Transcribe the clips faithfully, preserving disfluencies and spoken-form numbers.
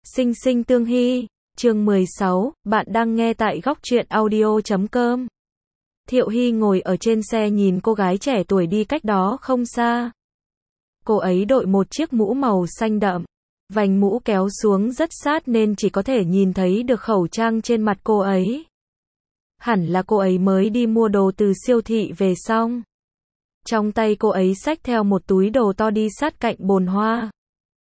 Sinh sinh tương hy, chương mười sáu, bạn đang nghe tại góc truyện audio chấm com. Thiệu Hy ngồi ở trên xe nhìn cô gái trẻ tuổi đi cách đó không xa. Cô ấy đội một chiếc mũ màu xanh đậm. Vành mũ kéo xuống rất sát nên chỉ có thể nhìn thấy được khẩu trang trên mặt cô ấy. Hẳn là cô ấy mới đi mua đồ từ siêu thị về xong. Trong tay cô ấy xách theo một túi đồ to đi sát cạnh bồn hoa.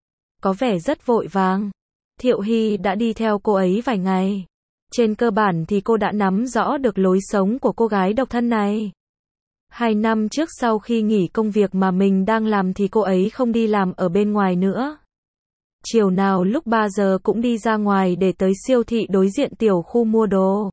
Có vẻ rất vội vàng. Thiệu Hy đã đi theo cô ấy vài ngày. Trên cơ bản thì cô đã nắm rõ được lối sống của cô gái độc thân này. Hai năm trước sau khi nghỉ công việc mà mình đang làm thì cô ấy không đi làm ở bên ngoài nữa. Chiều nào lúc ba giờ cũng đi ra ngoài để tới siêu thị đối diện tiểu khu mua đồ.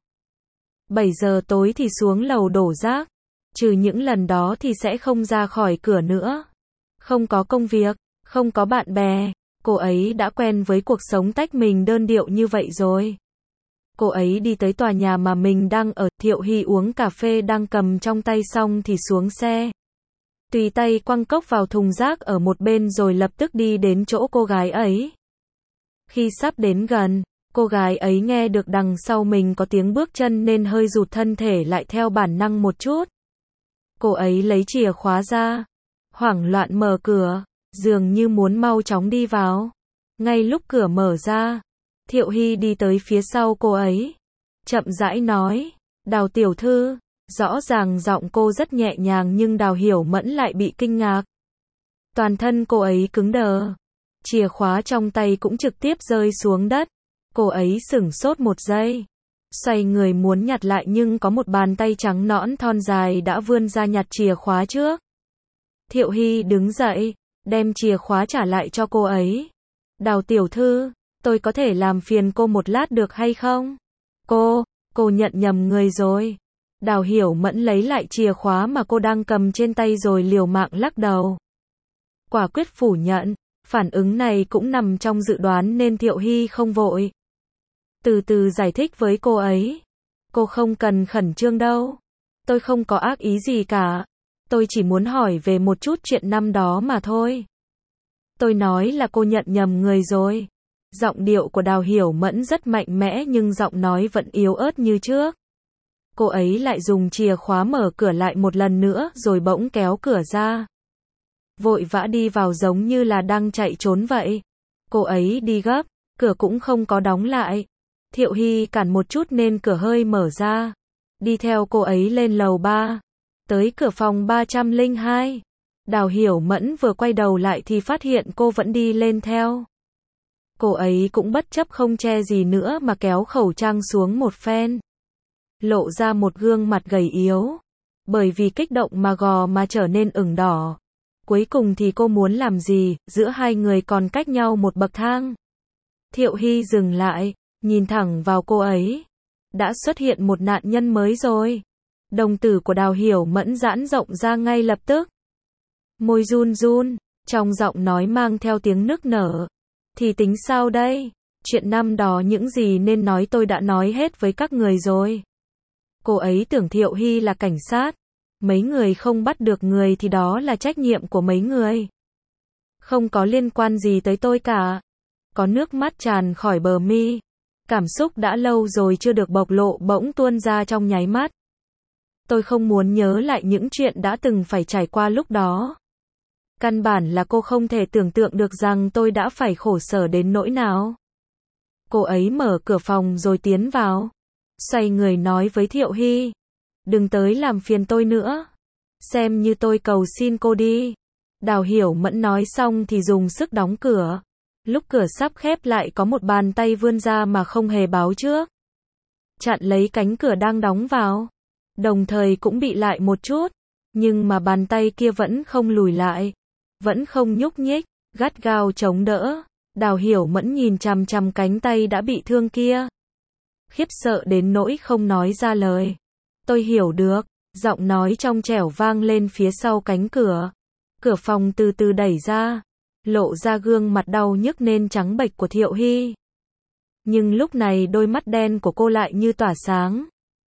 bảy giờ tối thì xuống lầu đổ rác. Trừ những lần đó thì sẽ không ra khỏi cửa nữa. Không có công việc, không có bạn bè. Cô ấy đã quen với cuộc sống tách mình đơn điệu như vậy rồi. Cô ấy đi tới tòa nhà mà mình đang ở, Thiệu Hy uống cà phê đang cầm trong tay xong thì xuống xe. Tùy tay quăng cốc vào thùng rác ở một bên rồi lập tức đi đến chỗ cô gái ấy. Khi sắp đến gần, cô gái ấy nghe được đằng sau mình có tiếng bước chân nên hơi rụt thân thể lại theo bản năng một chút. Cô ấy lấy chìa khóa ra, hoảng loạn mở cửa. Dường như muốn mau chóng đi vào. Ngay lúc cửa mở ra, Thiệu Hy đi tới phía sau cô ấy. Chậm rãi nói, Đào tiểu thư. Rõ ràng giọng cô rất nhẹ nhàng nhưng Đào Hiểu Mẫn lại bị kinh ngạc. Toàn thân cô ấy cứng đờ. Chìa khóa trong tay cũng trực tiếp rơi xuống đất. Cô ấy sửng sốt một giây. Xoay người muốn nhặt lại nhưng có một bàn tay trắng nõn thon dài đã vươn ra nhặt chìa khóa trước. Thiệu Hy đứng dậy. Đem chìa khóa trả lại cho cô ấy. Đào tiểu thư, tôi có thể làm phiền cô một lát được hay không? Cô, cô nhận nhầm người rồi. Đào Hiểu Mẫn lấy lại chìa khóa mà cô đang cầm trên tay rồi liều mạng lắc đầu. Quả quyết phủ nhận, phản ứng này cũng nằm trong dự đoán nên Thiệu Hy không vội. Từ từ giải thích với cô ấy. Cô không cần khẩn trương đâu. Tôi không có ác ý gì cả. Tôi chỉ muốn hỏi về một chút chuyện năm đó mà thôi. Tôi nói là cô nhận nhầm người rồi. Giọng điệu của Đào Hiểu Mẫn rất mạnh mẽ nhưng giọng nói vẫn yếu ớt như trước. Cô ấy lại dùng chìa khóa mở cửa lại một lần nữa rồi bỗng kéo cửa ra. Vội vã đi vào giống như là đang chạy trốn vậy. Cô ấy đi gấp, cửa cũng không có đóng lại. Thiệu Hy cản một chút nên cửa hơi mở ra. Đi theo cô ấy lên lầu ba. Tới cửa phòng ba trăm lẻ hai. Đào Hiểu Mẫn vừa quay đầu lại thì phát hiện cô vẫn đi lên theo. Cô ấy cũng bất chấp không che gì nữa mà kéo khẩu trang xuống một phen. Lộ ra một gương mặt gầy yếu. Bởi vì kích động mà gò má trở nên ửng đỏ. Cuối cùng thì cô muốn làm gì, giữa hai người còn cách nhau một bậc thang. Thiệu Hy dừng lại, nhìn thẳng vào cô ấy. Đã xuất hiện một nạn nhân mới rồi. Đồng tử của Đào Hiểu Mẫn giãn rộng ra ngay lập tức. Môi run run, trong giọng nói mang theo tiếng nức nở. Thì tính sao đây? Chuyện năm đó những gì nên nói tôi đã nói hết với các người rồi. Cô ấy tưởng Thiệu Hy là cảnh sát. Mấy người không bắt được người thì đó là trách nhiệm của mấy người. Không có liên quan gì tới tôi cả. Có nước mắt tràn khỏi bờ mi. Cảm xúc đã lâu rồi chưa được bộc lộ bỗng tuôn ra trong nháy mắt. Tôi không muốn nhớ lại những chuyện đã từng phải trải qua lúc đó. Căn bản là cô không thể tưởng tượng được rằng tôi đã phải khổ sở đến nỗi nào. Cô ấy mở cửa phòng rồi tiến vào. Xoay người nói với Thiệu Hy. Đừng tới làm phiền tôi nữa. Xem như tôi cầu xin cô đi. Đào Hiểu Mẫn nói xong thì dùng sức đóng cửa. Lúc cửa sắp khép lại có một bàn tay vươn ra mà không hề báo trước. Chặn lấy cánh cửa đang đóng vào. Đồng thời cũng bị lại một chút. Nhưng mà bàn tay kia vẫn không lùi lại. Vẫn không nhúc nhích, gắt gao chống đỡ. Đào Hiểu Mẫn nhìn chằm chằm cánh tay đã bị thương kia. Khiếp sợ đến nỗi không nói ra lời. Tôi hiểu được, giọng nói trong trẻo vang lên phía sau cánh cửa. Cửa phòng từ từ đẩy ra. Lộ ra gương mặt đau nhức nên trắng bệch của Thiệu Hy. Nhưng lúc này đôi mắt đen của cô lại như tỏa sáng.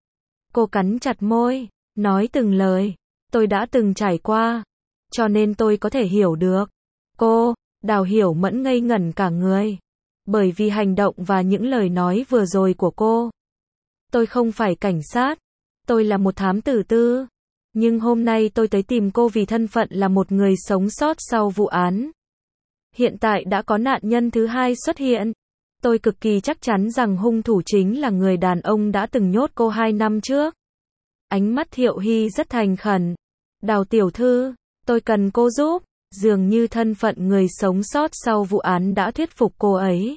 Cô cắn chặt môi, nói từng lời. Tôi đã từng trải qua. Cho nên tôi có thể hiểu được. Cô, Đào Hiểu Mẫn ngây ngẩn cả người. Bởi vì hành động và những lời nói vừa rồi của cô. Tôi không phải cảnh sát. Tôi là một thám tử tư. Nhưng hôm nay tôi tới tìm cô vì thân phận là một người sống sót sau vụ án. Hiện tại đã có nạn nhân thứ hai xuất hiện. Tôi cực kỳ chắc chắn rằng hung thủ chính là người đàn ông đã từng nhốt cô hai năm trước. Ánh mắt Thiệu Hy rất thành khẩn. Đào tiểu thư, tôi cần cô giúp. Dường như thân phận người sống sót sau vụ án đã thuyết phục cô ấy.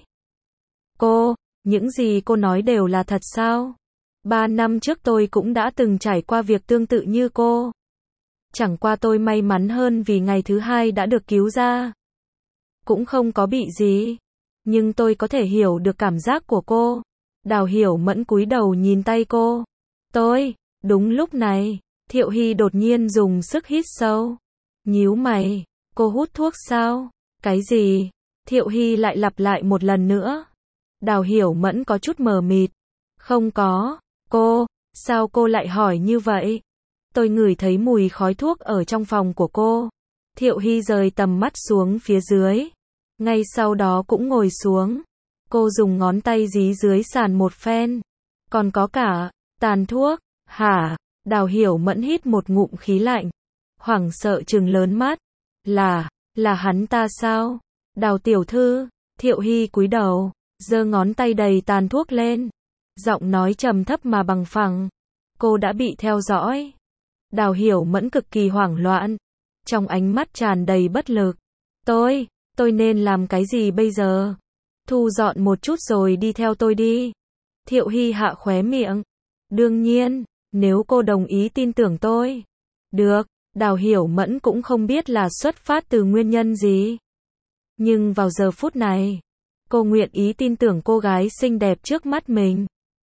Cô, những gì cô nói đều là thật sao? Ba năm trước tôi cũng đã từng trải qua việc tương tự như cô. Chẳng qua tôi may mắn hơn vì ngày thứ hai đã được cứu ra. Cũng không có bị gì. Nhưng tôi có thể hiểu được cảm giác của cô. Đào Hiểu Mẫn cúi đầu nhìn tay cô. Tôi, đúng lúc này, Thiệu Hy đột nhiên dùng sức hít sâu. Nhíu mày, cô hút thuốc sao? Cái gì? Thiệu Hy lại lặp lại một lần nữa. Đào Hiểu Mẫn có chút mờ mịt. Không có. Cô, sao cô lại hỏi như vậy? Tôi ngửi thấy mùi khói thuốc ở trong phòng của cô. Thiệu Hy rời tầm mắt xuống phía dưới. Ngay sau đó cũng ngồi xuống. Cô dùng ngón tay dí dưới sàn một phen. Còn có cả, tàn thuốc, hả? Đào Hiểu Mẫn hít một ngụm khí lạnh. Hoảng sợ trừng lớn mắt. Là, là hắn ta sao? Đào tiểu thư, Thiệu Hy cúi đầu, giơ ngón tay đầy tàn thuốc lên. Giọng nói trầm thấp mà bằng phẳng. Cô đã bị theo dõi. Đào Hiểu Mẫn cực kỳ hoảng loạn. Trong ánh mắt tràn đầy bất lực. Tôi, tôi nên làm cái gì bây giờ? Thu dọn một chút rồi đi theo tôi đi. Thiệu Hy hạ khóe miệng. Đương nhiên, nếu cô đồng ý tin tưởng tôi. Được, Đào Hiểu Mẫn cũng không biết là xuất phát từ nguyên nhân gì. Nhưng vào giờ phút này, cô nguyện ý tin tưởng cô gái xinh đẹp trước mắt mình.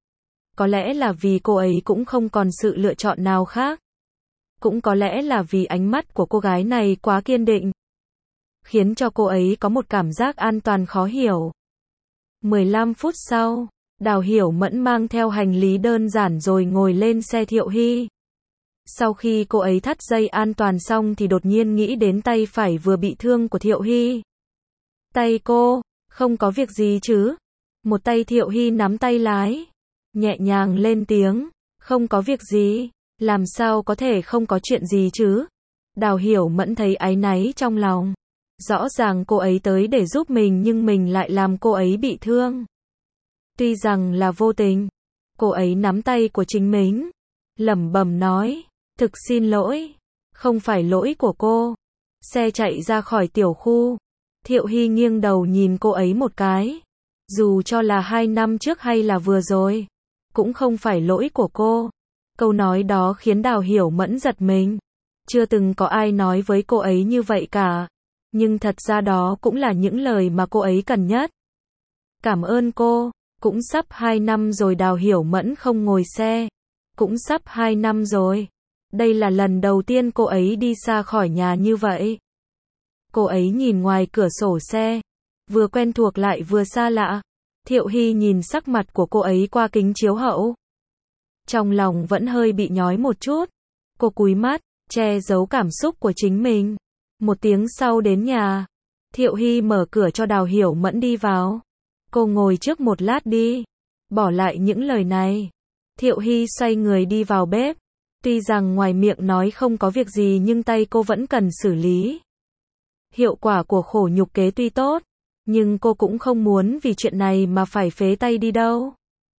Có lẽ là vì cô ấy cũng không còn sự lựa chọn nào khác. Cũng có lẽ là vì ánh mắt của cô gái này quá kiên định. Khiến cho cô ấy có một cảm giác an toàn khó hiểu. mười lăm phút sau, Đào Hiểu Mẫn mang theo hành lý đơn giản rồi ngồi lên xe Thiệu Hy. Sau khi cô ấy thắt dây an toàn xong thì đột nhiên nghĩ đến tay phải vừa bị thương của Thiệu Hy. Tay cô, không có việc gì chứ? Một tay Thiệu Hy nắm tay lái. Nhẹ nhàng lên tiếng. Không có việc gì. Làm sao có thể không có chuyện gì chứ? Đào Hiểu Mẫn thấy áy náy trong lòng. Rõ ràng cô ấy tới để giúp mình nhưng mình lại làm cô ấy bị thương. Tuy rằng là vô tình. Cô ấy nắm tay của chính mình. Lẩm bẩm nói. Thực xin lỗi. Không phải lỗi của cô. Xe chạy ra khỏi tiểu khu. Thiệu Hy nghiêng đầu nhìn cô ấy một cái. Dù cho là hai năm trước hay là vừa rồi. Cũng không phải lỗi của cô. Câu nói đó khiến Đào Hiểu Mẫn giật mình. Chưa từng có ai nói với cô ấy như vậy cả. Nhưng thật ra đó cũng là những lời mà cô ấy cần nhất. Cảm ơn cô. Cũng sắp hai năm rồi Đào Hiểu Mẫn không ngồi xe. Cũng sắp hai năm rồi. Đây là lần đầu tiên cô ấy đi xa khỏi nhà như vậy. Cô ấy nhìn ngoài cửa sổ xe. Vừa quen thuộc lại vừa xa lạ. Thiệu Hy nhìn sắc mặt của cô ấy qua kính chiếu hậu. Trong lòng vẫn hơi bị nhói một chút. Cô cúi mắt, che giấu cảm xúc của chính mình. Một tiếng sau đến nhà. Thiệu Hy mở cửa cho Đào Hiểu Mẫn đi vào. Cô ngồi trước một lát đi. Bỏ lại những lời này. Thiệu Hy xoay người đi vào bếp. Tuy rằng ngoài miệng nói không có việc gì nhưng tay cô vẫn cần xử lý. Hiệu quả của khổ nhục kế tuy tốt. Nhưng cô cũng không muốn vì chuyện này mà phải phế tay đi đâu.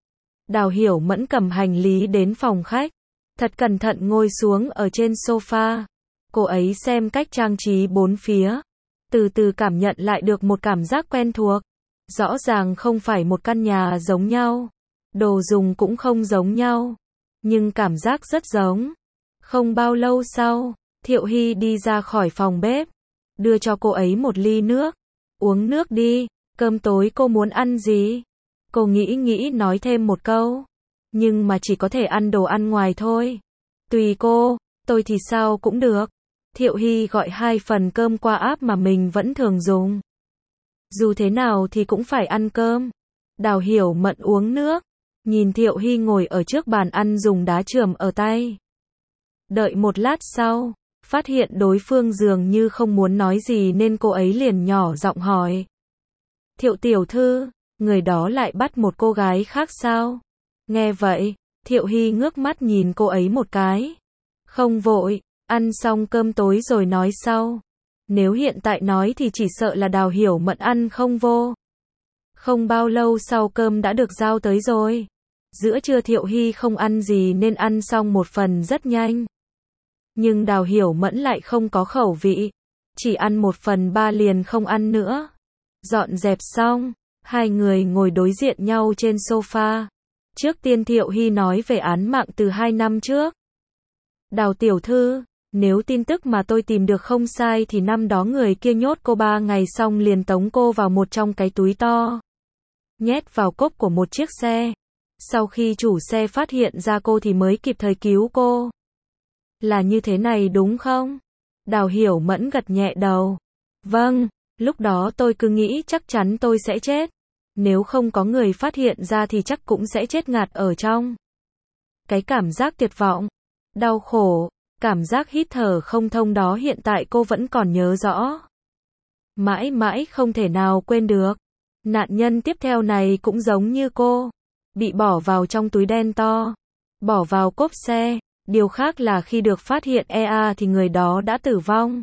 Đào Hiểu Mẫn cầm hành lý đến phòng khách. Thật cẩn thận ngồi xuống ở trên sofa. Cô ấy xem cách trang trí bốn phía. Từ từ cảm nhận lại được một cảm giác quen thuộc. Rõ ràng không phải một căn nhà giống nhau. Đồ dùng cũng không giống nhau. Nhưng cảm giác rất giống. Không bao lâu sau, Thiệu Hy đi ra khỏi phòng bếp. Đưa cho cô ấy một ly nước. Uống nước đi, cơm tối cô muốn ăn gì? Cô nghĩ nghĩ nói thêm một câu. Nhưng mà chỉ có thể ăn đồ ăn ngoài thôi. Tùy cô, tôi thì sao cũng được. Thiệu Hy gọi hai phần cơm qua app mà mình vẫn thường dùng. Dù thế nào thì cũng phải ăn cơm. Đào Hiểu Mẫn uống nước. Nhìn Thiệu Hy ngồi ở trước bàn ăn dùng đá chườm ở tay. Đợi một lát sau, phát hiện đối phương dường như không muốn nói gì nên cô ấy liền nhỏ giọng hỏi. Thiệu tiểu thư, người đó lại bắt một cô gái khác sao? Nghe vậy, Thiệu Hy ngước mắt nhìn cô ấy một cái. Không vội, ăn xong cơm tối rồi nói sau. Nếu hiện tại nói thì chỉ sợ là Đào Hiểu Mẫn ăn không vô. Không bao lâu sau cơm đã được giao tới rồi. Giữa trưa Thiệu Hy không ăn gì nên ăn xong một phần rất nhanh. Nhưng Đào Hiểu Mẫn lại không có khẩu vị. Chỉ ăn một phần ba liền không ăn nữa. Dọn dẹp xong, hai người ngồi đối diện nhau trên sofa. Trước tiên Thiệu Hy nói về án mạng từ hai năm trước. Đào tiểu thư, nếu tin tức mà tôi tìm được không sai thì năm đó người kia nhốt cô ba ngày xong liền tống cô vào một trong cái túi to. Nhét vào cốp của một chiếc xe. Sau khi chủ xe phát hiện ra cô thì mới kịp thời cứu cô. Là như thế này đúng không? Đào Hiểu Mẫn gật nhẹ đầu. Vâng, lúc đó tôi cứ nghĩ chắc chắn tôi sẽ chết. Nếu không có người phát hiện ra thì chắc cũng sẽ chết ngạt ở trong. Cái cảm giác tuyệt vọng, đau khổ, cảm giác hít thở không thông đó hiện tại cô vẫn còn nhớ rõ. Mãi mãi không thể nào quên được. Nạn nhân tiếp theo này cũng giống như cô. Bị bỏ vào trong túi đen to. Bỏ vào cốp xe. Điều khác là khi được phát hiện e a thì người đó đã tử vong.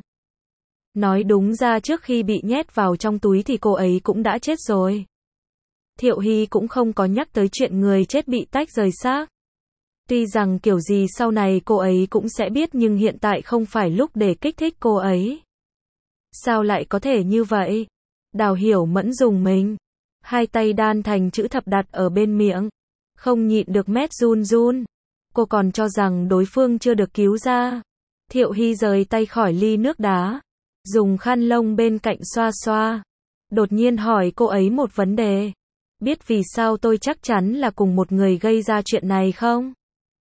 Nói đúng ra trước khi bị nhét vào trong túi thì cô ấy cũng đã chết rồi. Thiệu Hy cũng không có nhắc tới chuyện người chết bị tách rời xác. Tuy rằng kiểu gì sau này cô ấy cũng sẽ biết nhưng hiện tại không phải lúc để kích thích cô ấy. Sao lại có thể như vậy? Đào Hiểu Mẫn dùng mình. Hai tay đan thành chữ thập đặt ở bên miệng. Không nhịn được mét run run. Cô còn cho rằng đối phương chưa được cứu ra. Thiệu Hy rời tay khỏi ly nước đá. Dùng khăn lông bên cạnh xoa xoa. Đột nhiên hỏi cô ấy một vấn đề. Biết vì sao tôi chắc chắn là cùng một người gây ra chuyện này không?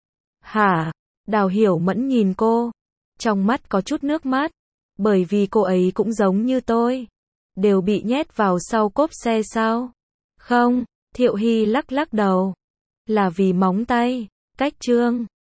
Hả? Đào Hiểu Mẫn nhìn cô. Trong mắt có chút nước mắt. Bởi vì cô ấy cũng giống như tôi. Đều bị nhét vào sau cốp xe sao? Không, Thiệu Hy lắc lắc đầu. Là vì móng tay, cách trương.